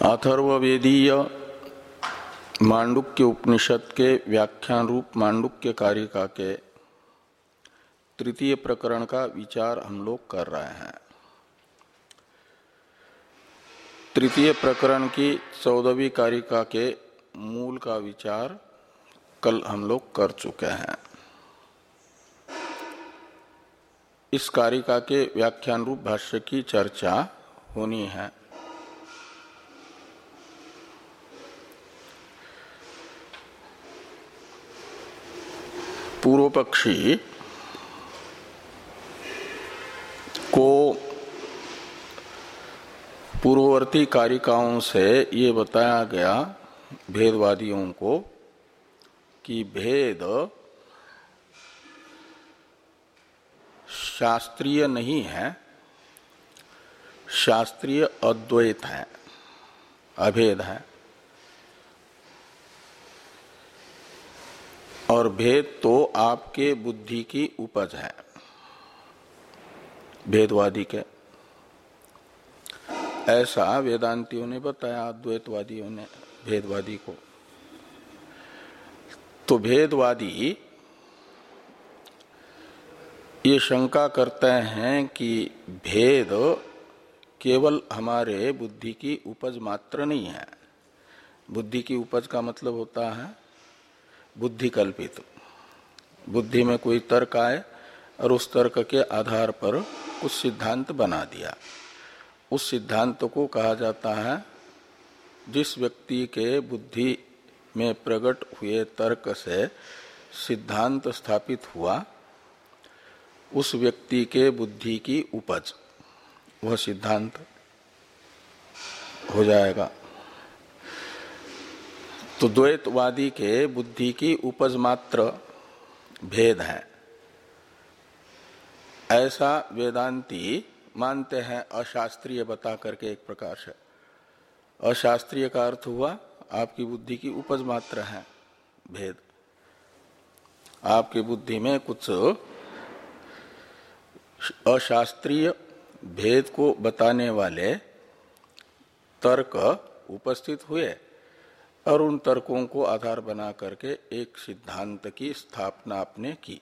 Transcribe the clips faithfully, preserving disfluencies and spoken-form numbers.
अथर्ववेदीय मांडुक्य उपनिषद के व्याख्यान रूप मांडुक्य कारिका के तृतीय प्रकरण का विचार हम लोग कर रहे हैं। तृतीय प्रकरण की चौदहवीं कारिका के मूल का विचार कल हम लोग कर चुके हैं। इस कारिका के व्याख्यान रूप भाष्य की चर्चा होनी है। पूर्व पक्षी को पूर्ववर्ती कारिकाओं से ये बताया गया भेदवादियों को कि भेद शास्त्रीय नहीं है, शास्त्रीय अद्वैत है, अभेद है। और भेद तो आपके बुद्धि की उपज है भेदवादी के, ऐसा वेदांतियों ने बताया, अद्वैतवादियों ने भेदवादी को। तो भेदवादी ये शंका करते हैं कि भेद केवल हमारे बुद्धि की उपज मात्र नहीं है। बुद्धि की उपज का मतलब होता है बुद्धि कल्पित। बुद्धि में कोई तर्क आए और उस तर्क के आधार पर कुछ सिद्धांत बना दिया। उस सिद्धांत को कहा जाता है, जिस व्यक्ति के बुद्धि में प्रकट हुए तर्क से सिद्धांत स्थापित हुआ, उस व्यक्ति के बुद्धि की उपज वह सिद्धांत हो जाएगा। तो द्वैतवादी के बुद्धि की उपज मात्र भेद है, ऐसा वेदांती मानते हैं। अशास्त्रीय बता करके एक प्रकार से। अशास्त्रीय का अर्थ हुआ आपकी बुद्धि की उपज मात्र है भेद। आपकी बुद्धि में कुछ अशास्त्रीय भेद को बताने वाले तर्क उपस्थित हुए और उन तर्कों को आधार बना करके एक सिद्धांत की स्थापना आपने की।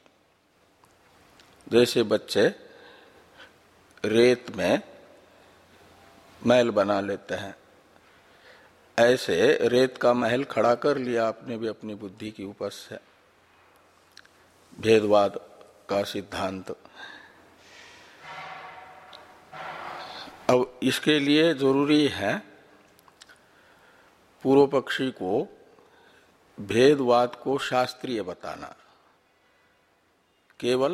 जैसे बच्चे रेत में महल बना लेते हैं, ऐसे रेत का महल खड़ा कर लिया आपने भी अपनी बुद्धि की उपज से, भेदवाद का सिद्धांत। अब इसके लिए जरूरी है पूर्व पक्षी को भेदवाद को शास्त्रीय बताना। केवल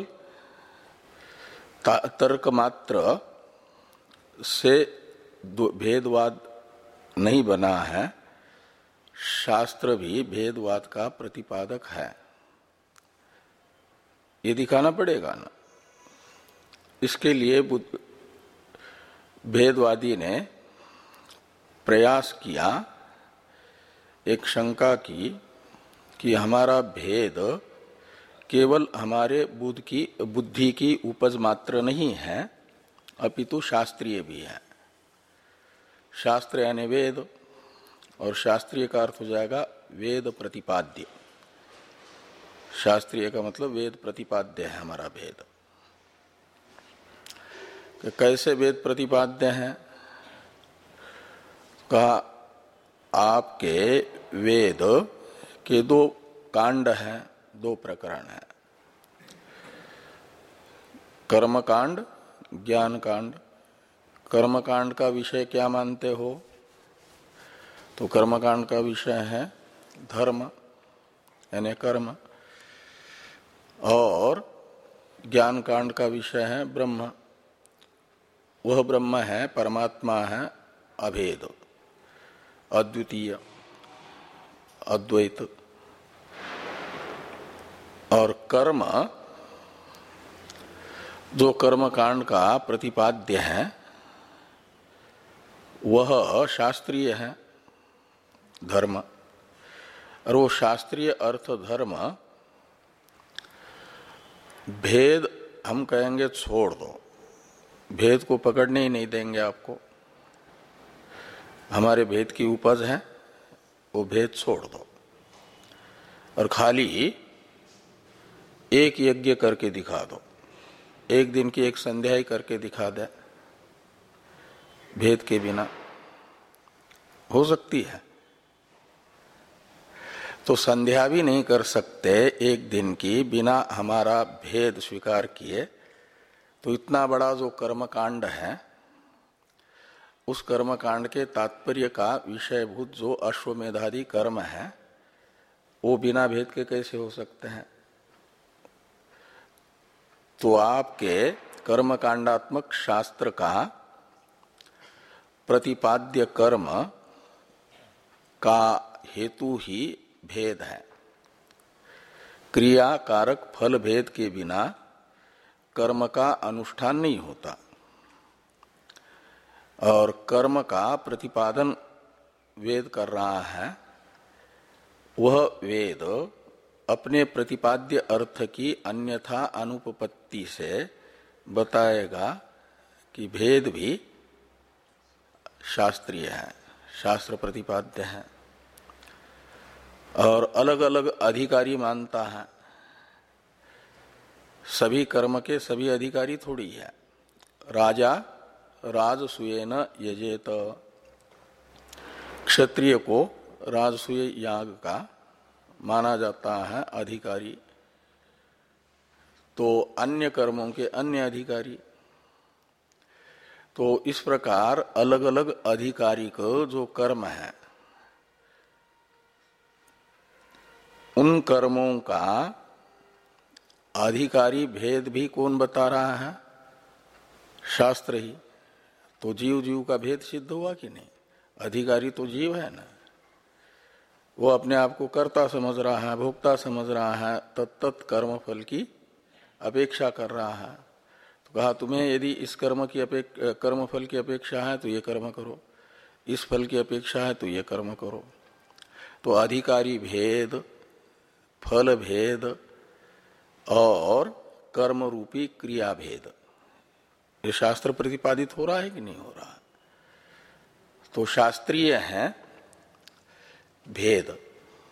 तर्क मात्र से भेदवाद नहीं बना है, शास्त्र भी भेदवाद का प्रतिपादक है, ये दिखाना पड़ेगा ना। इसके लिए भेदवादी ने प्रयास किया, एक शंका की कि हमारा भेद केवल हमारे बुद्धि की बुद्धि की उपज मात्र नहीं है, अपितु शास्त्रीय भी है। शास्त्र यानी वेद, और शास्त्रीय का अर्थ हो जाएगा वेद प्रतिपाद्य। शास्त्रीय का मतलब वेद प्रतिपाद्य है हमारा भेद। कि कैसे वेद प्रतिपाद्य है? कहा आपके वेद के दो कांड हैं, दो प्रकरण हैं, कर्मकांड, ज्ञान कांड। कर्मकांड का विषय क्या मानते हो? तो कर्मकांड का विषय है धर्म यानी कर्म, और ज्ञान कांड का विषय है ब्रह्म। वह ब्रह्म है, परमात्मा है, अभेद, अद्वितीय, अद्वैत। और कर्म जो कर्म कांड का प्रतिपाद्य है वह शास्त्रीय है, धर्म। और वो शास्त्रीय अर्थ धर्म भेद हम कहेंगे छोड़ दो, भेद को पकड़ने ही नहीं देंगे आपको। हमारे भेद की उपज है, वो भेद छोड़ दो और खाली एक यज्ञ करके दिखा दो, एक दिन की एक संध्या ही करके दिखा दे, भेद के बिना हो सकती है। तो संध्या भी नहीं कर सकते एक दिन की बिना हमारा भेद स्वीकार किए, तो इतना बड़ा जो कर्मकांड है उस कर्मकांड के तात्पर्य का विषयभूत जो अश्वमेधादि कर्म है वो बिना भेद के कैसे हो सकते हैं। तो आपके कर्मकांडात्मक शास्त्र का प्रतिपाद्य कर्म का हेतु ही भेद है। क्रिया कारक फल भेद के बिना कर्म का अनुष्ठान नहीं होता और कर्म का प्रतिपादन वेद कर रहा है। वह वेद अपने प्रतिपाद्य अर्थ की अन्यथा अनुपपत्ति से बताएगा कि भेद भी शास्त्रीय है, शास्त्र प्रतिपाद्य है और अलग अलग अधिकारी मानता है। सभी कर्म के सभी अधिकारी थोड़ी है। राजा राजसूयेन यजेत, क्षत्रिय को राजसूय याग का माना जाता है अधिकारी, तो अन्य कर्मों के अन्य अधिकारी। तो इस प्रकार अलग अलग अधिकारी को जो कर्म है उन कर्मों का अधिकारी भेद भी कौन बता रहा है? शास्त्र ही। तो जीव जीव का भेद सिद्ध हुआ कि नहीं? अधिकारी तो जीव है ना, वो अपने आप को कर्ता समझ रहा है, भोक्ता समझ रहा है, तत्त कर्म फल की अपेक्षा कर रहा है। तो कहा तुम्हें यदि इस कर्म की अपेक्षा कर्म फल की अपेक्षा है तो ये कर्म करो, इस फल की अपेक्षा है तो ये कर्म करो। तो अधिकारी भेद, फल भेद और कर्म रूपी क्रिया भेद, ये शास्त्र प्रतिपादित हो रहा है कि नहीं हो रहा? तो शास्त्रीय है भेद।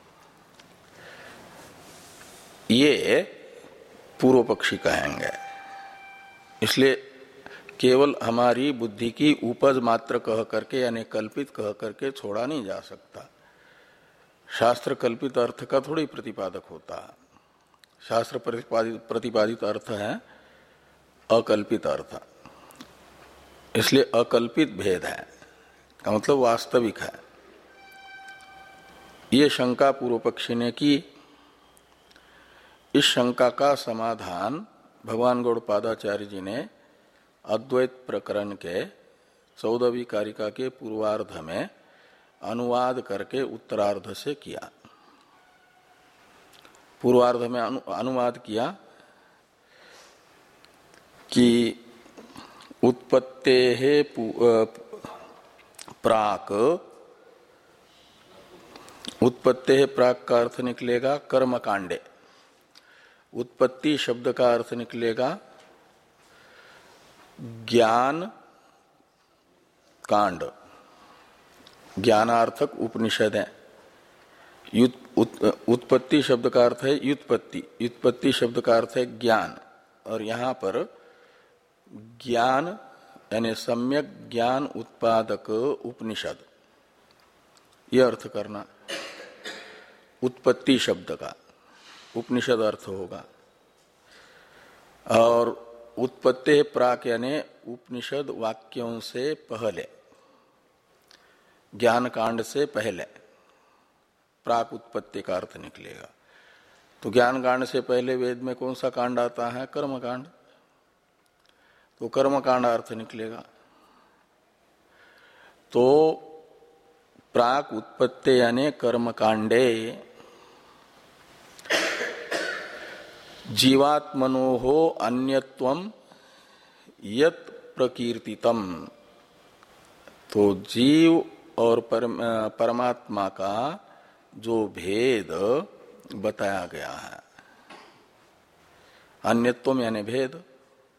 ये पूर्व पक्षी कहेंगे। इसलिए केवल हमारी बुद्धि की उपज मात्र कह करके यानी कल्पित कह करके छोड़ा नहीं जा सकता। शास्त्र कल्पित अर्थ का थोड़ी प्रतिपादक होता है। शास्त्र प्रतिपादित प्रतिपादित अर्थ है अकल्पित अर्थ। इसलिए अकल्पित भेद है का मतलब वास्तविक है। ये शंका पूर्व पक्षी ने की। इस शंका का समाधान भगवान गौड़पादाचार्य जी ने अद्वैत प्रकरण के चौदहवीं कारिका के पूर्वार्ध में अनुवाद करके उत्तरार्ध से किया। पूर्वार्ध में अनु, अनुवाद किया कि उत्पत्तेः प्राक, उत्पत्तेः प्राक का अर्थ निकलेगा कर्म कांडे। उत्पत्ति शब्द का अर्थ निकलेगा ज्ञान कांड, ज्ञानार्थक उपनिषद है। उत्पत्ति शब्द का अर्थ है युत्पत्ति, युत्पत्ति शब्द का अर्थ है ज्ञान, और यहां पर ज्ञान यानी सम्यक ज्ञान उत्पादक उपनिषद, यह अर्थ करना। उत्पत्ति शब्द का उपनिषद अर्थ होगा। और उत्पत्ति प्राक यानी उपनिषद वाक्यों से पहले, ज्ञान कांड से पहले प्राक उत्पत्ति का अर्थ निकलेगा। तो ज्ञान कांड से पहले वेद में कौन सा कांड आता है? कर्म कांड। तो कर्म कांड अर्थ निकलेगा। तो प्राक उत्पत्ति यानी कर्म कांडे जीवात्मनोहो अन्यत्वम यत् प्रकीर्तितम। तो जीव और परमात्मा का जो भेद बताया गया है, अन्यत्वम यानी भेद,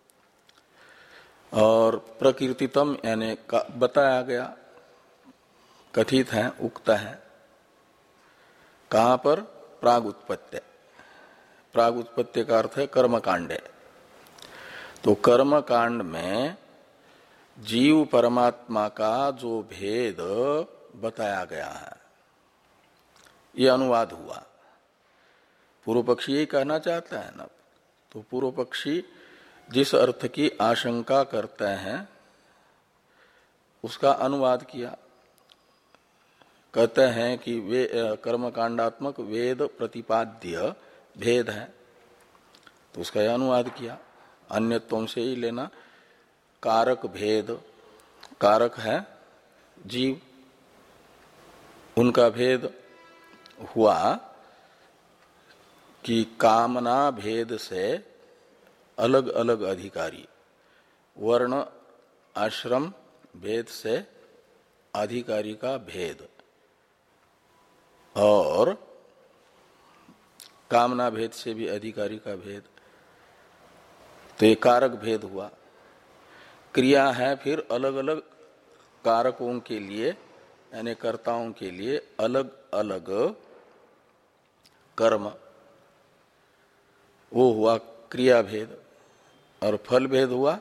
और प्रकीर्तितम यानी बताया गया। कथित हैं, उक्त हैं। कहाँ पर? प्राग उत्पत्ति। प्राग उत्पत्ति का अर्थ है कर्मकांडे। तो कर्मकांड में जीव परमात्मा का जो भेद बताया गया है, ये अनुवाद हुआ। पूर्व पक्षी यही कहना चाहता है ना। तो पूर्व पक्षी जिस अर्थ की आशंका करते हैं उसका अनुवाद किया। कहते हैं कि वे कर्मकांडात्मक वेद प्रतिपाद्य भेद है, तो उसका यह अनुवाद किया। अन्यत्व से ही लेना। कारक भेद, कारक है जीव, उनका भेद हुआ कि कामना भेद से अलग अलग अधिकारी, वर्ण आश्रम भेद से अधिकारी का भेद, और कामना भेद से भी अधिकारी का भेद। तो ये कारक भेद हुआ। क्रिया है फिर अलग अलग कारकों के लिए, यानी कर्ताओं के लिए अलग अलग कर्म, वो हुआ क्रिया भेद। और फल भेद हुआ,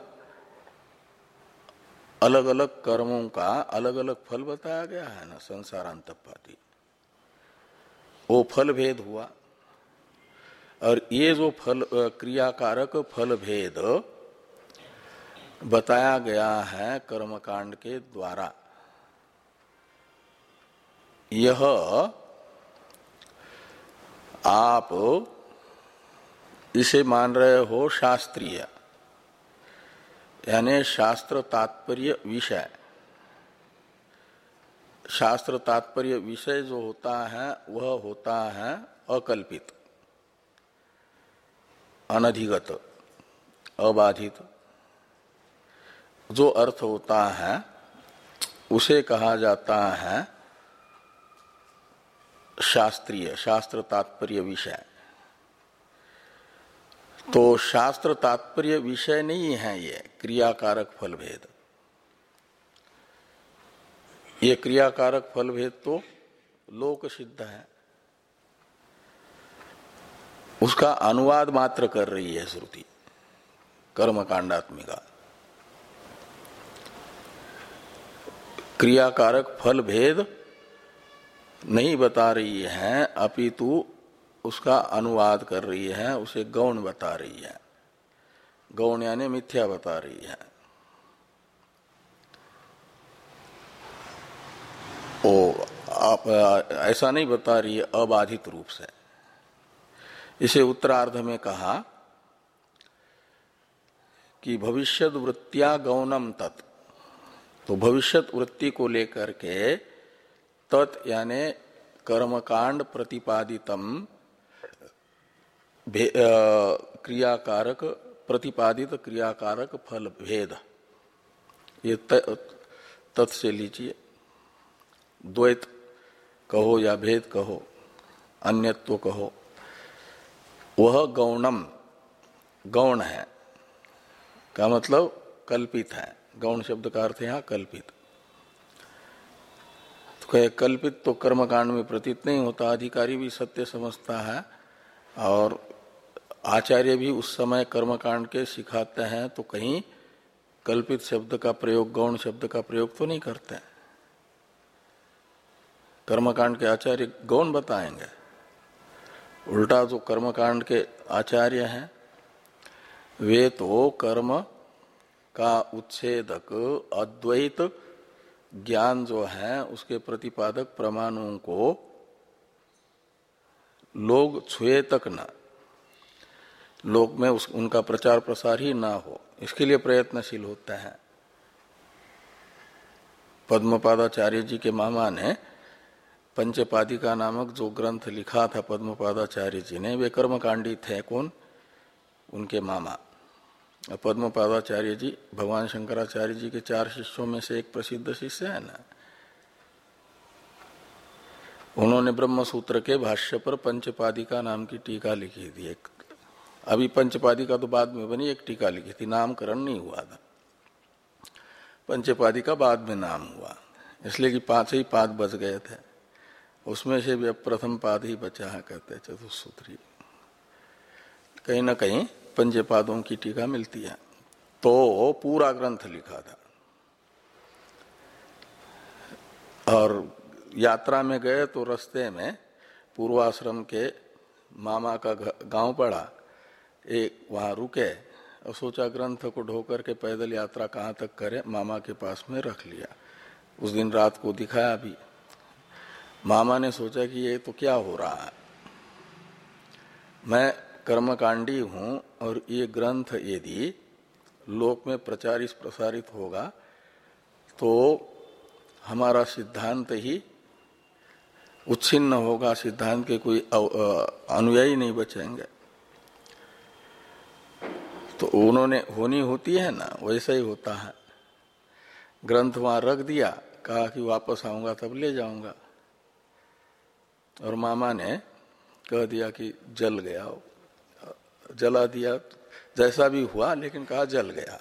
अलग अलग कर्मों का अलग अलग फल बताया गया है ना, संसारांतपाती, वो फल भेद हुआ। और ये जो फल क्रियाकारक फल भेद बताया गया है कर्मकांड के द्वारा, यह आप इसे मान रहे हो शास्त्रीय, यानी शास्त्र तात्पर्य विषय। शास्त्र तात्पर्य विषय जो होता है वह होता है अकल्पित, अनधिगत, अबाधित। जो अर्थ होता है उसे कहा जाता है शास्त्रीय, शास्त्र तात्पर्य विषय। तो शास्त्र तात्पर्य विषय नहीं है ये क्रियाकारक फल भेद। ये क्रियाकारक फल भेद तो लोक सिद्ध है, उसका अनुवाद मात्र कर रही है श्रुति कर्मकांडात्मिका। क्रियाकारक फल भेद नहीं बता रही है, अपितु उसका अनुवाद कर रही है, उसे गौण बता रही है। गौण यानी मिथ्या बता रही है। ओ आप ऐसा नहीं बता रही है अबाधित रूप से। इसे उत्तरार्ध में कहा कि भविष्यत वृत्तिया गौणम तत्। तो भविष्यत वृत्ति को लेकर के तत् यानी कर्मकांड प्रतिपादितम क्रियाकारक प्रतिपादित क्रियाकारक फल भेद, ये तत् से लीजिए। द्वैत कहो या भेद कहो, अन्यत्व कहो, वह गौणम, गौण है का मतलब कल्पित है। गौण शब्द का अर्थ है यहाँ कल्पित। तो कहे कल्पित तो कर्मकांड में प्रतीत नहीं होता, अधिकारी भी सत्य समझता है और आचार्य भी उस समय कर्मकांड के सिखाते हैं, तो कहीं कल्पित शब्द का प्रयोग, गौण शब्द का प्रयोग तो नहीं करते। कर्मकांड के आचार्य गौण बताएंगे, उल्टा जो कर्मकांड के आचार्य हैं वे तो कर्म का उच्छेदक अद्वैत ज्ञान जो है उसके प्रतिपादक प्रमाणों को लोग छुए तक न, लोक में उस उनका प्रचार प्रसार ही ना हो, इसके लिए प्रयत्नशील होते हैं। पद्मपादाचार्य जी के मामा ने पंचपादिका नामक जो ग्रंथ लिखा था पद्मपादाचार्य जी ने, वे कर्मकांडी थे। कौन? उनके मामा। पद्मपादाचार्य जी भगवान शंकराचार्य जी के चार शिष्यों में से एक प्रसिद्ध शिष्य है ना। उन्होंने ब्रह्म सूत्र के भाष्य पर पंचपादिका नाम की टीका लिखी थी। एक अभी पंचपादिका तो बाद में बनी, एक टीका लिखी थी, नामकरण नहीं हुआ था। पंचपादिका बाद में नाम हुआ। इसलिए कि पांच ही पाद बच गए थे, उसमें से भी अब प्रथम पाद ही बचा है कहते चतुसूत्री। कहीं ना कहीं पंचपादों की टीका मिलती है। तो पूरा ग्रंथ लिखा था और यात्रा में गए तो रास्ते में पूर्वाश्रम के मामा का गांव पड़ा, एक वहां रुके और सोचा ग्रंथ को ढो करके पैदल यात्रा कहाँ तक करे, मामा के पास में रख लिया। उस दिन रात को दिखाया भी। मामा ने सोचा कि ये तो क्या हो रहा है, मैं कर्मकांडी हूं और ये ग्रंथ यदि लोक में प्रचारित प्रसारित होगा तो हमारा सिद्धांत ही उच्छिन्न होगा, सिद्धांत के कोई अनुयायी नहीं बचेंगे। तो उन्होंने होनी होती है ना, वैसा ही होता है। ग्रंथ वहां रख दिया, कहा कि वापस आऊंगा तब ले जाऊंगा, और मामा ने कह दिया कि जल गया, जला दिया, जैसा भी हुआ, लेकिन कहा जल गया।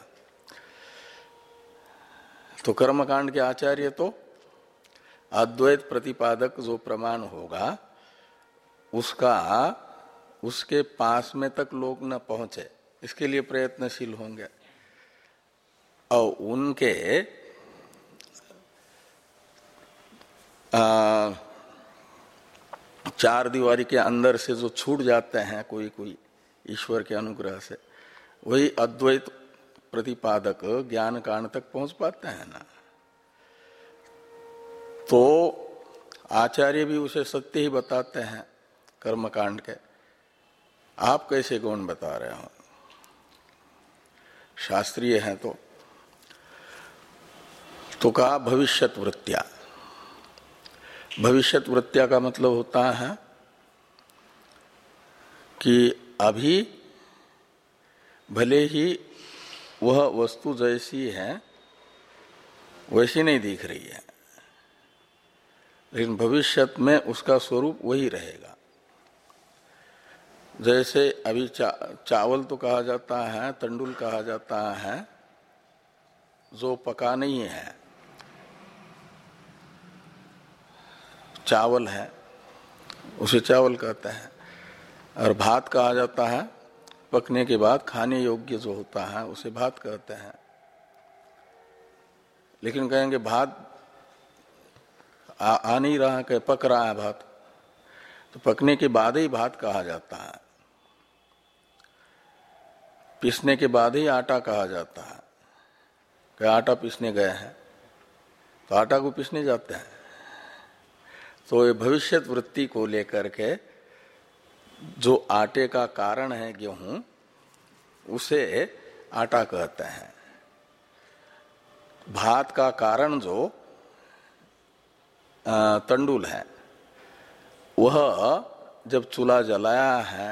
तो कर्मकांड के आचार्य तो अद्वैत प्रतिपादक जो प्रमाण होगा उसका उसके पास में तक लोग न पहुंचे, इसके लिए प्रयत्नशील होंगे। और उनके आ, चार दीवारी के अंदर से जो छूट जाते हैं कोई कोई ईश्वर के अनुग्रह से, वही अद्वैत प्रतिपादक ज्ञान कांड तक पहुंच पाते हैं ना। तो आचार्य भी उसे सत्य ही बताते हैं कर्मकांड के, आप कैसे गौण बता रहे हो, शास्त्रीय है तो। तो कहा भविष्यत वृत्त्या। भविष्यत वृत्त्या का मतलब होता है कि अभी भले ही वह वस्तु जैसी है वैसी नहीं दिख रही है, लेकिन भविष्यत में उसका स्वरूप वही रहेगा। जैसे अभी चा, चावल तो कहा जाता है, तंडुल कहा जाता है जो पका नहीं है, चावल है उसे चावल कहते हैं। और भात कहा जाता है पकने के बाद खाने योग्य जो होता है उसे भात कहते हैं। लेकिन कहेंगे भात आ, आ नहीं रहा, कहे पक रहा है भात, तो पकने के बाद ही भात कहा जाता है, पीसने के बाद ही आटा कहा जाता है। कि आटा पीसने गए हैं तो आटा को पीसने जाते हैं। तो ये भविष्यत वृत्ति को लेकर के जो आटे का कारण है गेहूं, उसे आटा कहते हैं। भात का कारण जो तंडुल है, वह जब चूल्हा जलाया है,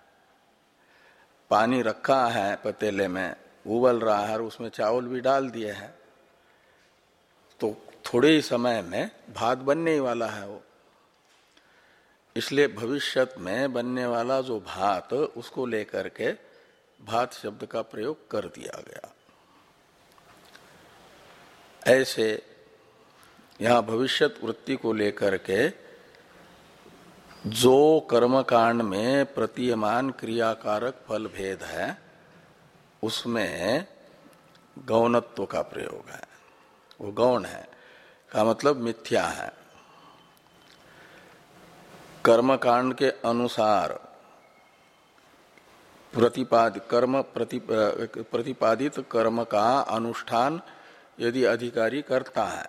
पानी रखा है पतीले में, उबल रहा है और उसमें चावल भी डाल दिए हैं, तो थोड़े ही समय में भात बनने ही वाला है वो। इसलिए भविष्यत में बनने वाला जो भात, उसको लेकर के भात शब्द का प्रयोग कर दिया गया। ऐसे यहां भविष्यत वृत्ति को लेकर के जो कर्मकांड में प्रतीयमान क्रियाकारक फल भेद है, उसमें गौणत्व का प्रयोग है। वो गौण है का मतलब मिथ्या है। कर्मकांड के अनुसार प्रतिपादित कर्म प्रति, प्रतिपादित कर्म का अनुष्ठान यदि अधिकारी करता है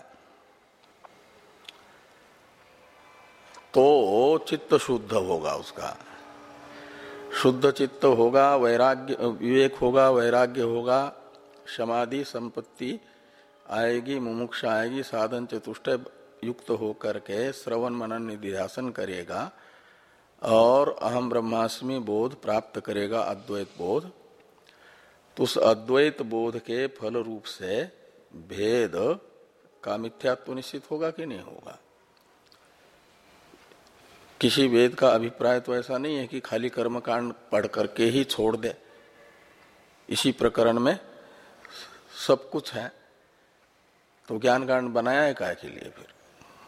तो चित्त शुद्ध होगा, उसका शुद्ध चित्त होगा, वैराग्य विवेक होगा, वैराग्य होगा, समाधि संपत्ति आएगी, मुमुक्षा आएगी, साधन चतुष्टय युक्त होकर के श्रवण मनन निधिध्यासन करेगा और अहम ब्रह्मास्मि बोध प्राप्त करेगा, अद्वैत बोध। तो उस अद्वैत बोध के फल रूप से भेद का मिथ्यात्व निश्चित होगा कि नहीं होगा। किसी वेद का अभिप्राय तो ऐसा नहीं है कि खाली कर्मकांड पढ़ करके ही छोड़ दे। इसी प्रकरण में सब कुछ है। तो ज्ञान कांड बनाया है काय के लिए? फिर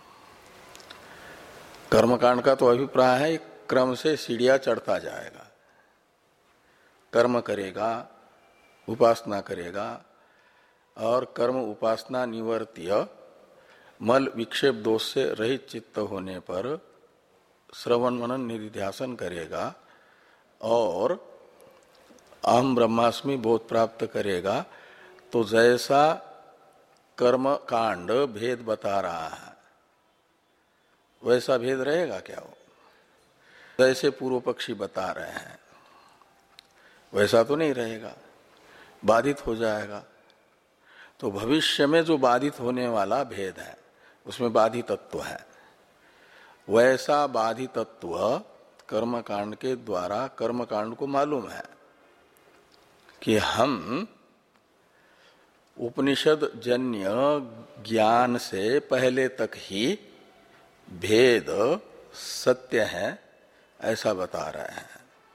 कर्म कांड का तो अभिप्राय है क्रम से सीढ़ियां चढ़ता जाएगा, कर्म करेगा, उपासना करेगा, और कर्म उपासना निवर्त्य मल विक्षेप दोष से रहित चित्त होने पर श्रवण मनन निधिध्यासन करेगा और अहम ब्रह्मास्मि बोध प्राप्त करेगा। तो जैसा कर्म कांड भेद बता रहा है वैसा भेद रहेगा क्या? वो जैसे पूर्व पक्षी बता रहे हैं वैसा तो नहीं रहेगा, बाधित हो जाएगा। तो भविष्य में जो बाधित होने वाला भेद है उसमें बाधित तत्व है, वैसा बाधित तत्व कर्म कांड के द्वारा कर्म कांड को मालूम है कि हम उपनिषद जन्य ज्ञान से पहले तक ही भेद सत्य है ऐसा बता रहे हैं।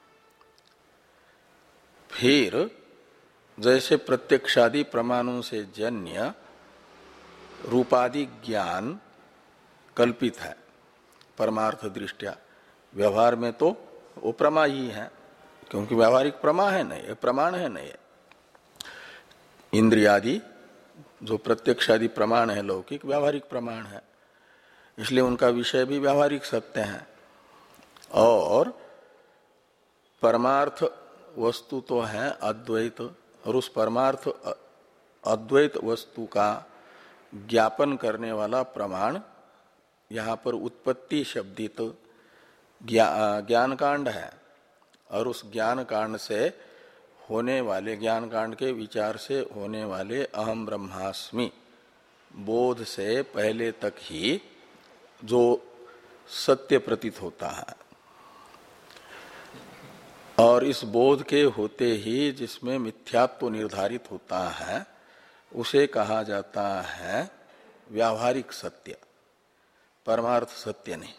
फिर जैसे प्रत्यक्षादि प्रमाणों से जन्य रूपादि ज्ञान कल्पित है परमार्थ दृष्टया, व्यवहार में तो वो प्रमा ही है, क्योंकि व्यावहारिक प्रमा है नहीं, प्रमाण है नहीं। इंद्रियादि जो प्रत्यक्षादि प्रमाण है लौकिक व्यावहारिक प्रमाण है, इसलिए उनका विषय भी व्यावहारिक सत्य है। और परमार्थ वस्तु तो है अद्वैत, और उस परमार्थ अद्वैत वस्तु का ज्ञापन करने वाला प्रमाण यहाँ पर उत्पत्ति शब्दित ज्ञान कांड है। और उस ज्ञान कांड से होने वाले, ज्ञान कांड के विचार से होने वाले अहम ब्रह्मास्मि बोध से पहले तक ही जो सत्य प्रतीत होता है, और इस बोध के होते ही जिसमें मिथ्यात्व निर्धारित होता है उसे कहा जाता है व्यावहारिक सत्य, परमार्थ सत्य नहीं।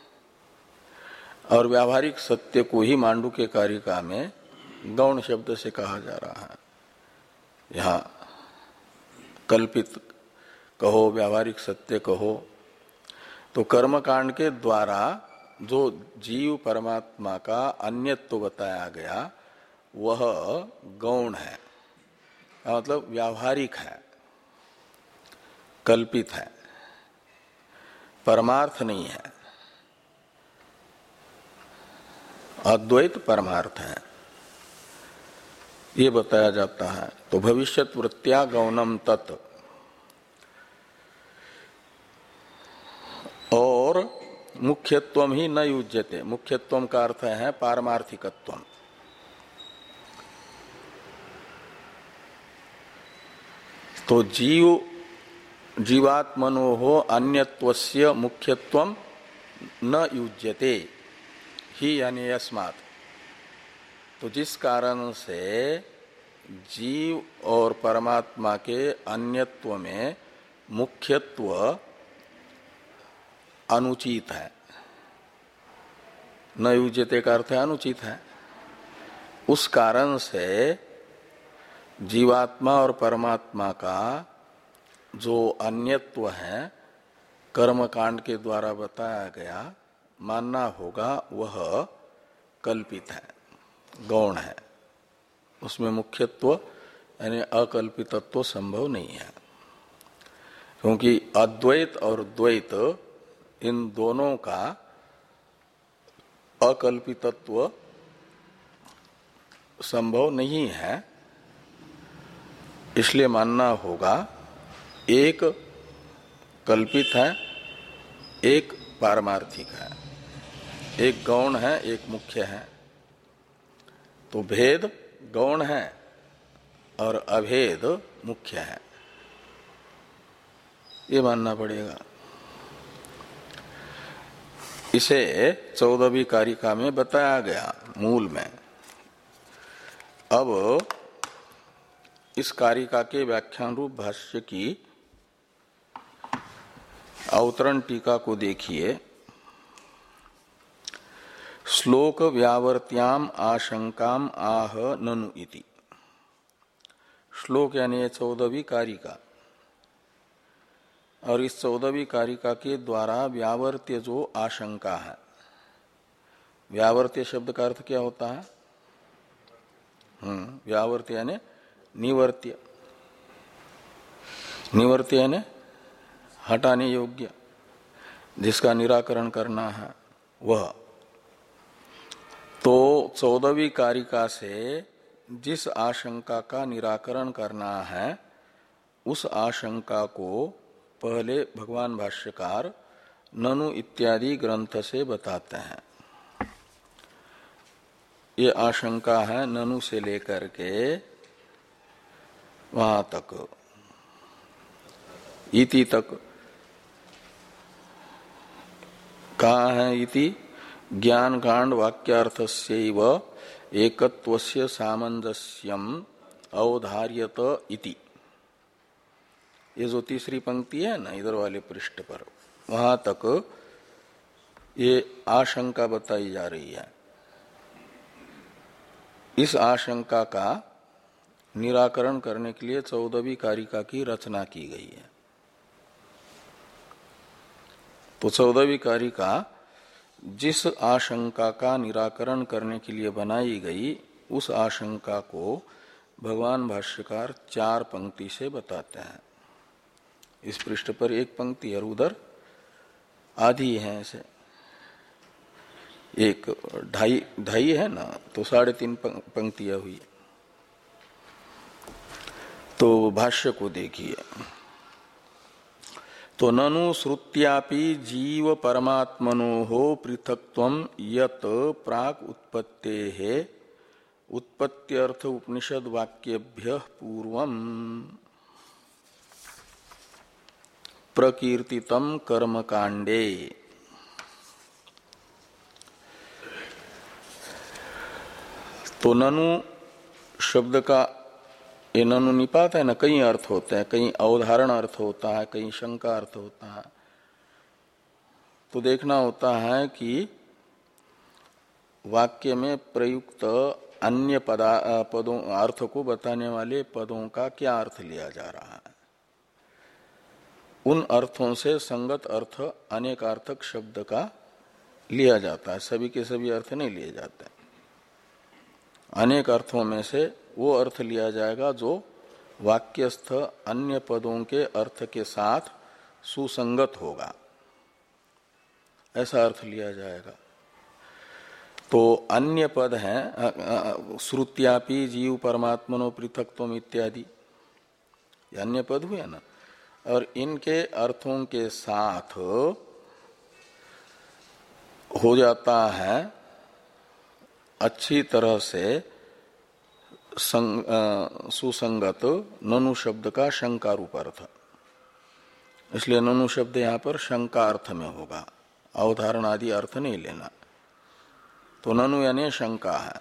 और व्यावहारिक सत्य को ही मांडुक्य कारिका में गौण शब्द से कहा जा रहा है। यहाँ कल्पित कहो, व्यावहारिक सत्य कहो, तो कर्मकांड के द्वारा जो जीव परमात्मा का अन्यत्व बताया गया वह गौण है, मतलब व्यावहारिक है, कल्पित है, परमार्थ नहीं है। अद्वैत परमार्थ है ये बताया जाता है। तो भविष्यत वृत्त्या गौणम तत्, और मुख्यत्वम ही न युज्यते, मुख्यत्वम का अर्थ है पारमार्थिकत्वम। तो जीव जीवात्मनो अन्यत्वस्य मुख्यत्वम न युज्यते ही, यानी यस्मात्, तो जिस कारण से जीव और परमात्मा के अन्यत्व में मुख्यत्व अनुचित है। न युज्यते का अर्थ है अनुचित है। उस कारण से जीवात्मा और परमात्मा का जो अन्यत्व है कर्मकांड के द्वारा बताया गया, मानना होगा वह कल्पित है, गौण है, उसमें मुख्यत्व यानी अकल्पितत्व संभव नहीं है। क्योंकि अद्वैत और द्वैत इन दोनों का अकल्पितत्व संभव नहीं है, इसलिए मानना होगा एक कल्पित है, एक पारमार्थिक है, एक गौण है, एक मुख्य है। तो भेद गौण है और अभेद मुख्य है, ये मानना पड़ेगा। इसे चौदहवीं कारिका में बताया गया मूल में। अब इस कारिका के व्याख्यान रूप भाष्य की अवतरण टीका को देखिए। श्लोक व्यावर्त्याम आशंकाम आह ननु इति। श्लोक यानी चौदहवीं कारिका, और इस चौदहवीं कारिका के द्वारा व्यावर्त्य जो आशंका है, व्यावर्त्य शब्द का अर्थ क्या होता है? हम्म व्यावर्त्य यानी निवर्त्य, निवर्त्य यानी हटाने योग्य, जिसका निराकरण करना है वह। तो चौदहवीं कारिका से जिस आशंका का निराकरण करना है उस आशंका को पहले भगवान भाष्यकार ननु इत्यादि ग्रंथ से बताते हैं। ये आशंका है ननु से लेकर के वहां तक, इति तक। कहाँ है इति? ज्ञान कांड वाक्यार्थस्यैव एकत्वस्य सामंजस्यम अवधार्यत इति। ये जो तीसरी पंक्ति है ना इधर वाले पृष्ठ पर, वहां तक ये आशंका बताई जा रही है। इस आशंका का निराकरण करने के लिए चौदहवीं कारिका की रचना की गई है। तो चौदहवीं कारिका जिस आशंका का निराकरण करने के लिए बनाई गई उस आशंका को भगवान भाष्यकार चार पंक्ति से बताते हैं। इस पृष्ठ पर एक पंक्ति और उधर आधी है, ऐसे एक ढाई ढाई है ना, तो साढ़े तीन पंक्तियां हुई। तो भाष्य को देखिए। तो ननु श्रुत्यापि जीव परमात्मनोः पृथक्त्वं यत् प्राक उत्पत्तेः उत्पत्त्यर्थ उपनिषद वाक्येभ्यः पूर्वं प्रकीर्तितम कर्मकांडे। तो ननु शब्द का ये ननु निपात है ना, कई अर्थ होते हैं, कहीं अवधारण अर्थ होता है, कहीं शंका अर्थ होता है। तो देखना होता है कि वाक्य में प्रयुक्त अन्य पदा पदों अर्थ को बताने वाले पदों का क्या अर्थ लिया जा रहा है। उन अर्थों से संगत अर्थ अनेकार्थक शब्द का लिया जाता है, सभी के सभी अर्थ नहीं लिए जाते। अनेक अर्थों में से वो अर्थ लिया जाएगा जो वाक्यस्थ अन्य पदों के अर्थ के साथ सुसंगत होगा, ऐसा अर्थ लिया जाएगा। तो अन्य पद हैं श्रुत्यापि जीव परमात्मनो पृथक्त्वम इत्यादि, अन्य पद हुए ना, और इनके अर्थों के साथ हो जाता है अच्छी तरह से संग, आ, सुसंगत ननु शब्द का शंका रूप अर्थ। इसलिए ननु शब्द यहां पर शंका अर्थ में होगा, अवधारण आदि अर्थ नहीं लेना। तो ननु यानी शंका है,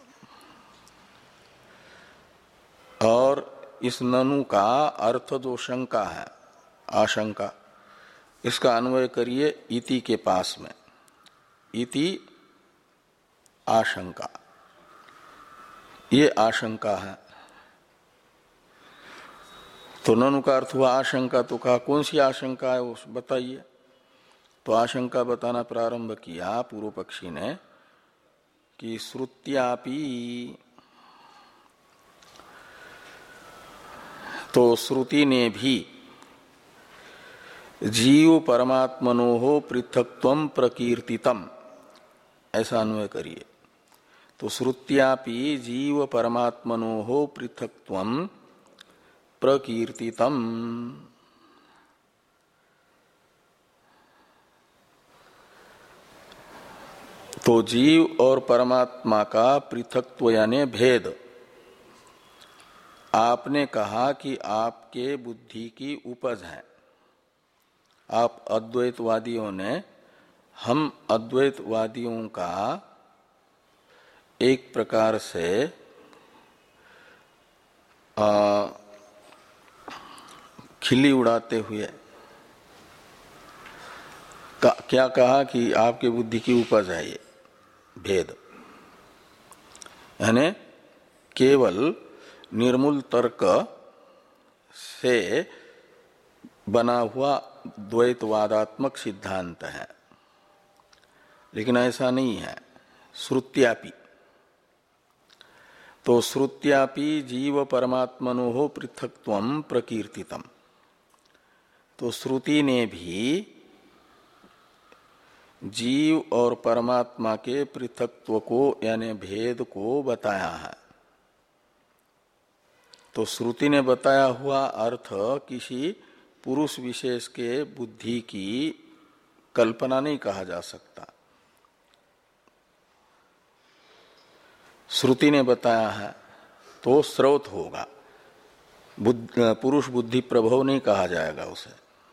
और इस ननु का अर्थ जो शंका है, आशंका, इसका अन्वय करिए इति के पास में। इति आशंका, ये आशंका है। तो ननु का अर्थ हुआ आशंका। तो कहा कौन सी आशंका है वो बताइए। तो आशंका बताना प्रारंभ किया पूर्व पक्षी ने कि श्रुत्यापि, तो श्रुति ने भी जीव परमात्मनोः पृथक्त्वं प्रकीर्तितम, ऐसा अन्वय करिए। तो श्रुत्यापि जीव परमात्मनोः पृथक्त्वं प्रकीर्तितम, तो जीव और परमात्मा का पृथक्त्व यानी भेद आपने कहा कि आपके बुद्धि की उपज है। आप अद्वैतवादियों ने हम अद्वैतवादियों का एक प्रकार से आ, खिल्ली उड़ाते हुए का, क्या कहा कि आपके बुद्धि की उपज है ये भेद, यानी केवल निर्मूल तर्क से बना हुआ द्वैतवादात्मक सिद्धांत है, लेकिन ऐसा नहीं है। श्रुत्यापि, तो श्रुत्यापि जीव परमात्मनोः पृथक्त्वं प्रकीर्तितम, तो श्रुति ने भी जीव और परमात्मा के पृथक्त्व को यानी भेद को बताया है। तो श्रुति ने बताया हुआ अर्थ किसी पुरुष विशेष के बुद्धि की कल्पना नहीं कहा जा सकता। श्रुति ने बताया है तो स्रोत होगा, बुद्ध, पुरुष बुद्धि प्रभव नहीं कहा जाएगा उसे।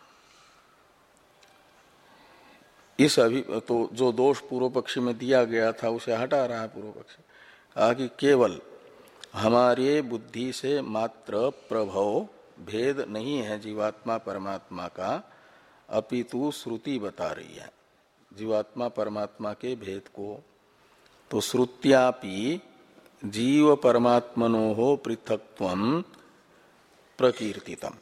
इस अभी तो जो दोष पूर्व पक्षी में दिया गया था उसे हटा रहा है पूर्व पक्षी। कहा कि केवल हमारे बुद्धि से मात्र प्रभव भेद नहीं है जीवात्मा परमात्मा का, अपितु श्रुति बता रही है जीवात्मा परमात्मा के भेद को। तो श्रुत्यापि जीव परमात्मनोः पृथक्त्वं प्रकीर्तितम।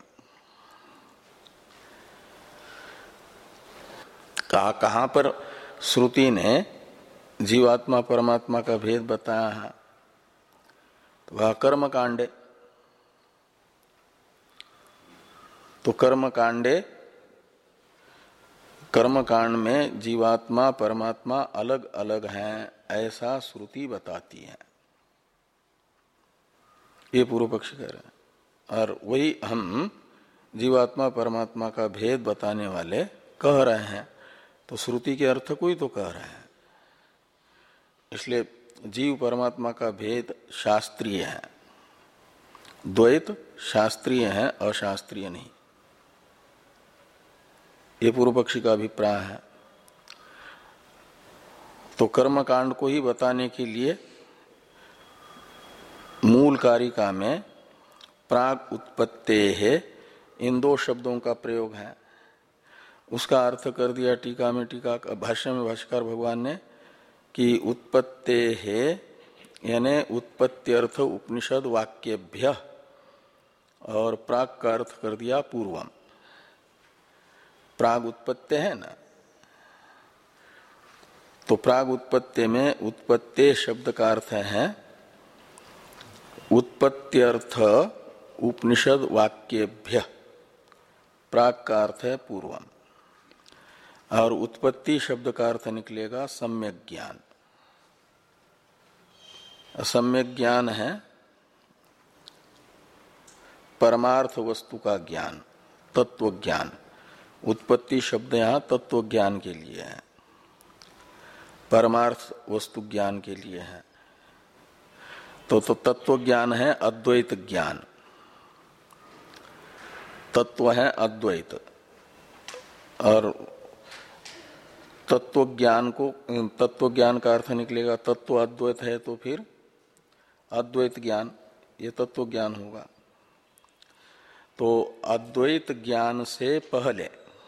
कहा कहां पर श्रुति ने जीवात्मा परमात्मा का भेद बताया है? तो वह कर्म कांडे। तो कर्म कांडे, कर्म कांड में जीवात्मा परमात्मा अलग अलग हैं ऐसा श्रुति बताती है, ये पूर्व पक्षी कह रहे हैं। और वही हम जीवात्मा परमात्मा का भेद बताने वाले कह रहे हैं। तो श्रुति के अर्थ को ही तो कह रहे हैं। इसलिए जीव परमात्मा का भेद शास्त्रीय है, द्वैत शास्त्रीय है, अशास्त्रीय नहीं, ये पूर्व पक्षी का अभिप्राय है। तो कर्म कांड को ही बताने के लिए मूल कारिका में प्राग उत्पत्तेः इन दो शब्दों का प्रयोग है। उसका अर्थ कर दिया टीका में, टीका भाष्य में भाष्यकार भगवान ने कि उत्पत्तेः यानी उत्पत्त्यर्थ उपनिषद वाक्येभ्य, और प्राग का अर्थ कर दिया पूर्वम। प्राग उत्पत्ति है ना, तो प्राग उत्पत्ति में उत्पत्ति शब्द का अर्थ है उत्पत्त्यर्थ उपनिषद वाक्येभ्य, प्राग का अर्थ है पूर्वम, और उत्पत्ति शब्द का अर्थ निकलेगा सम्यक ज्ञान। सम्यक ज्ञान है परमार्थ वस्तु का ज्ञान, तत्व ज्ञान। उत्पत्ति शब्द यहाँ तत्व ज्ञान के लिए है, परमार्थ वस्तु ज्ञान के लिए है। तो तो तत्व ज्ञान है अद्वैत ज्ञान, तत्व है अद्वैत, और तत्व ज्ञान को, तत्व ज्ञान का अर्थ निकलेगा तत्व अद्वैत है तो फिर अद्वैत ज्ञान, ये तत्व ज्ञान होगा। तो अद्वैत ज्ञान से पहले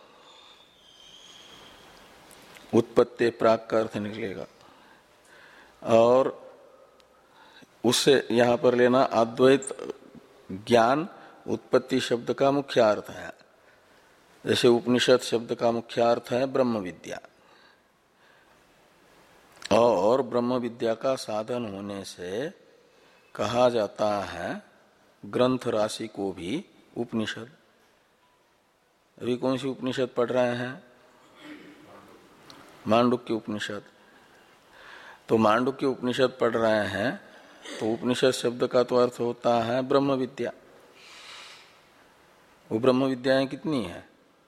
उत्पत्ति प्राग का अर्थ निकलेगा, और उससे यहां पर लेना अद्वैत ज्ञान उत्पत्ति शब्द का मुख्य अर्थ है। जैसे उपनिषद शब्द का मुख्य अर्थ है ब्रह्म विद्या, और ब्रह्म विद्या का साधन होने से कहा जाता है ग्रंथ राशि को भी उपनिषद। अभी कौन सी उपनिषद पढ़ रहे हैं? मांडुक्य उपनिषद। तो मांडुक्य उपनिषद पढ़ रहे हैं तो उपनिषद शब्द का तो अर्थ होता है ब्रह्म विद्या। वो ब्रह्म विद्याएं कितनी है?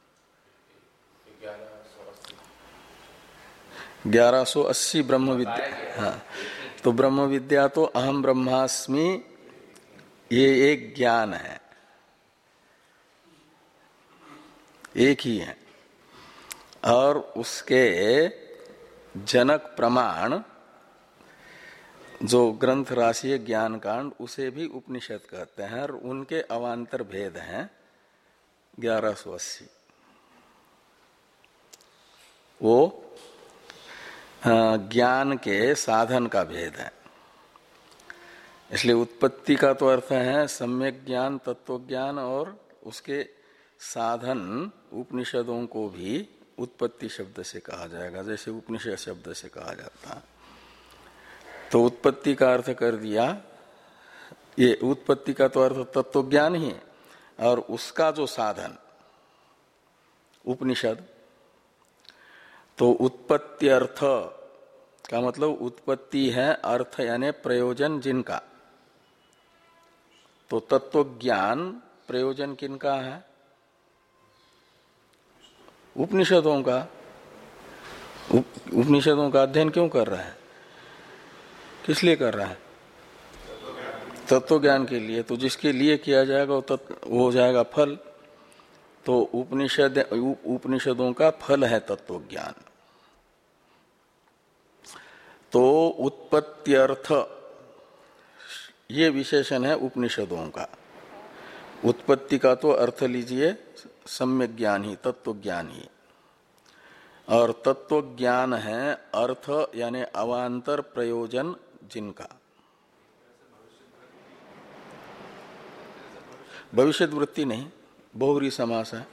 ग्यारह सौ अस्सी ब्रह्म विद्या। हाँ, तो ब्रह्म विद्या तो अहम ब्रह्मास्मि, ये एक ज्ञान है, एक ही है। और उसके जनक प्रमाण जो ग्रंथ राशि ज्ञान कांड, उसे भी उपनिषद कहते हैं, और उनके अवान्तर भेद हैं ग्यारह सौ अस्सी। वो ज्ञान के साधन का भेद है। इसलिए उत्पत्ति का तो अर्थ है सम्यक ज्ञान, तत्व ज्ञान, और उसके साधन उपनिषदों को भी उत्पत्ति शब्द से कहा जाएगा, जैसे उपनिषद शब्द से कहा जाता है। तो उत्पत्ति का अर्थ कर दिया, ये उत्पत्ति का तो अर्थ तत्व ज्ञान ही है, और उसका जो साधन उपनिषद, तो उत्पत्ति अर्थ का मतलब उत्पत्ति है अर्थ यानी प्रयोजन जिनका। तो तत्व ज्ञान प्रयोजन किनका है? उपनिषदों का। उप, उपनिषदों का अध्ययन क्यों कर रहा है? किस लिए कर रहा है? तत्व ज्ञान के लिए। तो जिसके लिए किया जाएगा वो तत्व वो हो जाएगा फल। तो उपनिषद उपनिषदों का फल है तत्व ज्ञान। तो उत्पत्ति अर्थ ये विशेषण है उपनिषदों का। उत्पत्ति का तो अर्थ लीजिए सम्यक ज्ञान ही, तत्व ज्ञान ही, और तत्व ज्ञान है अर्थ यानी अवान्तर प्रयोजन जिनका। भविष्यत वृत्ति नहीं, बहुव्रीहि समास है।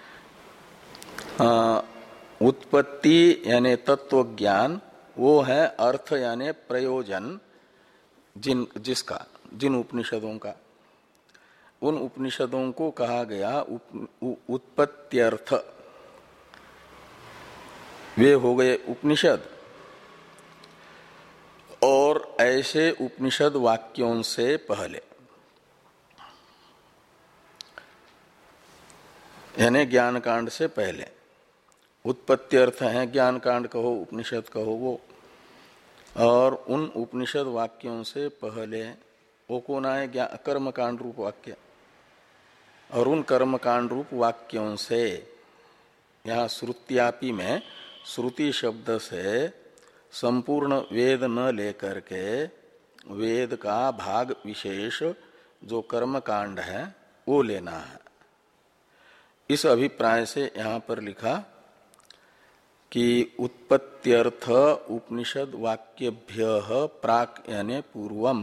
आ, उत्पत्ति यानी तत्व ज्ञान वो है अर्थ यानी प्रयोजन जिन जिसका, जिन उपनिषदों का। उन उपनिषदों को कहा गया उप, उत्पत्त्यर्थ। वे हो गए उपनिषद, और ऐसे उपनिषद वाक्यों से पहले यानी ज्ञान कांड से पहले। उत्पत्ति अर्थ है ज्ञान कांड कहो, उपनिषद कहो वो, और उन उपनिषद वाक्यों से पहले वो कौन आए? कर्म कांड रूप वाक्य। और उन कर्म कांड रूप वाक्यों से, यहाँ श्रुत्यापि में श्रुति शब्द से संपूर्ण वेद न लेकर के वेद का भाग विशेष जो कर्म कांड है वो लेना है। इस अभिप्राय से यहाँ पर लिखा कि उत्पत्त्यर्थ उपनिषद वाक्यभ्यः प्राक यानी पूर्वम।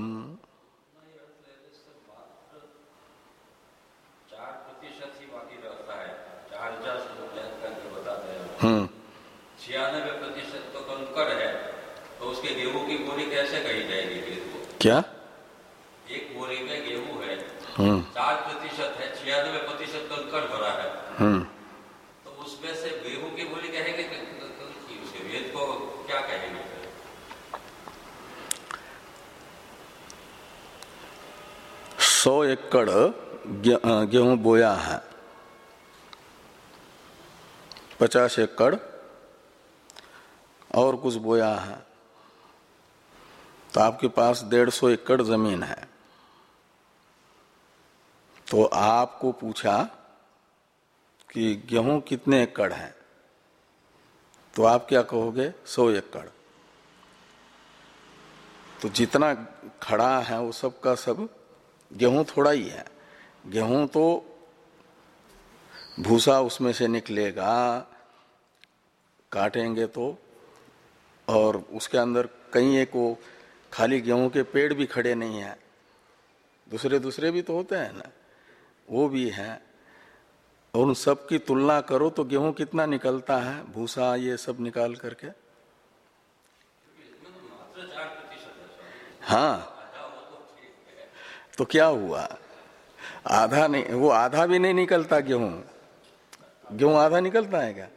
चार प्रतिशत ही बाकी रहता है, चार हजार करके बताते हैं। हम्म छियानवे प्रतिशत तो कंकड़ है, तो उसके गेहूं की बोरी कैसे कही जाएगी फिर वो? क्या? एक बोरी में गेहूं है, हम्म चार प्रतिशत है, छियानवे प्रतिशत कंकड़ भरा है, हम्म तो उसमें से गेहूं की बोरी कहेंगे कि उसके वेद को क्या कहेंगे? सौ एकड़ गेहूं बोया है, पचास एकड़ और कुछ बोया है, तो आपके पास डेढ़ सौ एकड़ जमीन है। तो आपको पूछा कि गेहूं कितने एकड़ है, तो आप क्या कहोगे? सौ एकड़। तो जितना खड़ा है वो सब का सब गेहूं थोड़ा ही है। गेहूं तो भूसा उसमें से निकलेगा, काटेंगे तो, और उसके अंदर कहीं एक वो खाली गेहूं के पेड़ भी खड़े नहीं है, दूसरे दूसरे भी तो होते हैं ना, वो भी है। और उन सब की तुलना करो तो गेहूं कितना निकलता है, भूसा ये सब निकाल करके। हाँ, तो क्या हुआ? आधा नहीं, वो आधा भी नहीं निकलता गेहूं। गेहूं आधा निकलता है क्या?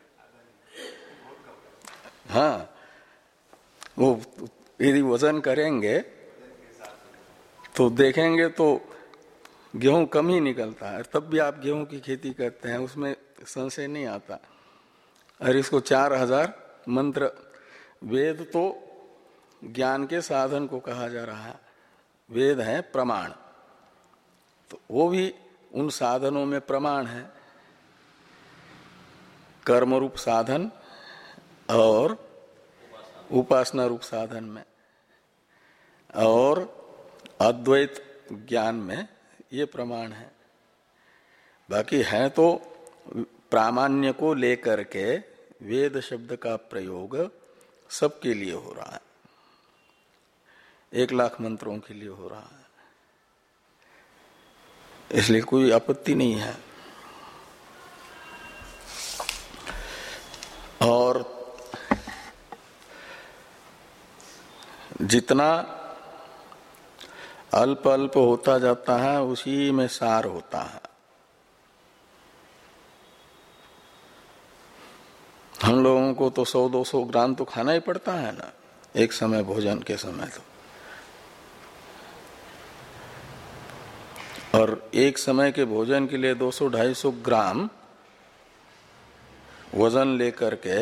हाँ, वो यदि वजन करेंगे तो देखेंगे तो गेहूं कम ही निकलता है। तब भी आप गेहूं की खेती करते हैं, उसमें संशय नहीं आता। और इसको चार हजार मंत्र, वेद तो ज्ञान के साधन को कहा जा रहा है, वेद है प्रमाण, तो वो भी उन साधनों में प्रमाण है, कर्म रूप साधन और उपासना रूप साधन में, और अद्वैत ज्ञान में ये प्रमाण है। बाकी है तो प्रामाण्य को लेकर के वेद शब्द का प्रयोग सबके लिए हो रहा है, एक लाख मंत्रों के लिए हो रहा है, इसलिए कोई आपत्ति नहीं है। जितना अल्प अल्प होता जाता है उसी में सार होता है। हम लोगों को तो सौ दो सौ ग्राम तो खाना ही पड़ता है ना एक समय भोजन के समय तो, और एक समय के भोजन के लिए दो सौ ढाई सौ ग्राम वजन लेकर के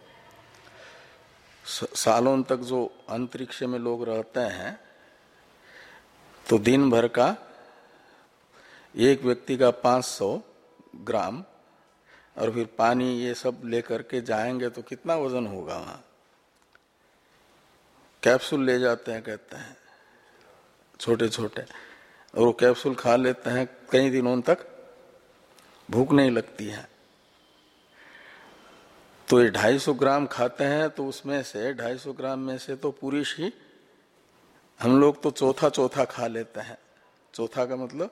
सालों तक जो अंतरिक्ष में लोग रहते हैं तो दिन भर का एक व्यक्ति का पाँच सौ ग्राम और फिर पानी ये सब लेकर के जाएंगे तो कितना वजन होगा वहां। कैप्सूल ले जाते हैं कहते हैं छोटे छोटे, और वो कैप्सूल खा लेते हैं कई दिनों तक भूख नहीं लगती है। तो ये ढाई सौ ग्राम खाते हैं तो उसमें से ढाई सौ ग्राम में से तो पूरी सी हम लोग तो चौथा चौथा खा लेते हैं। चौथा का मतलब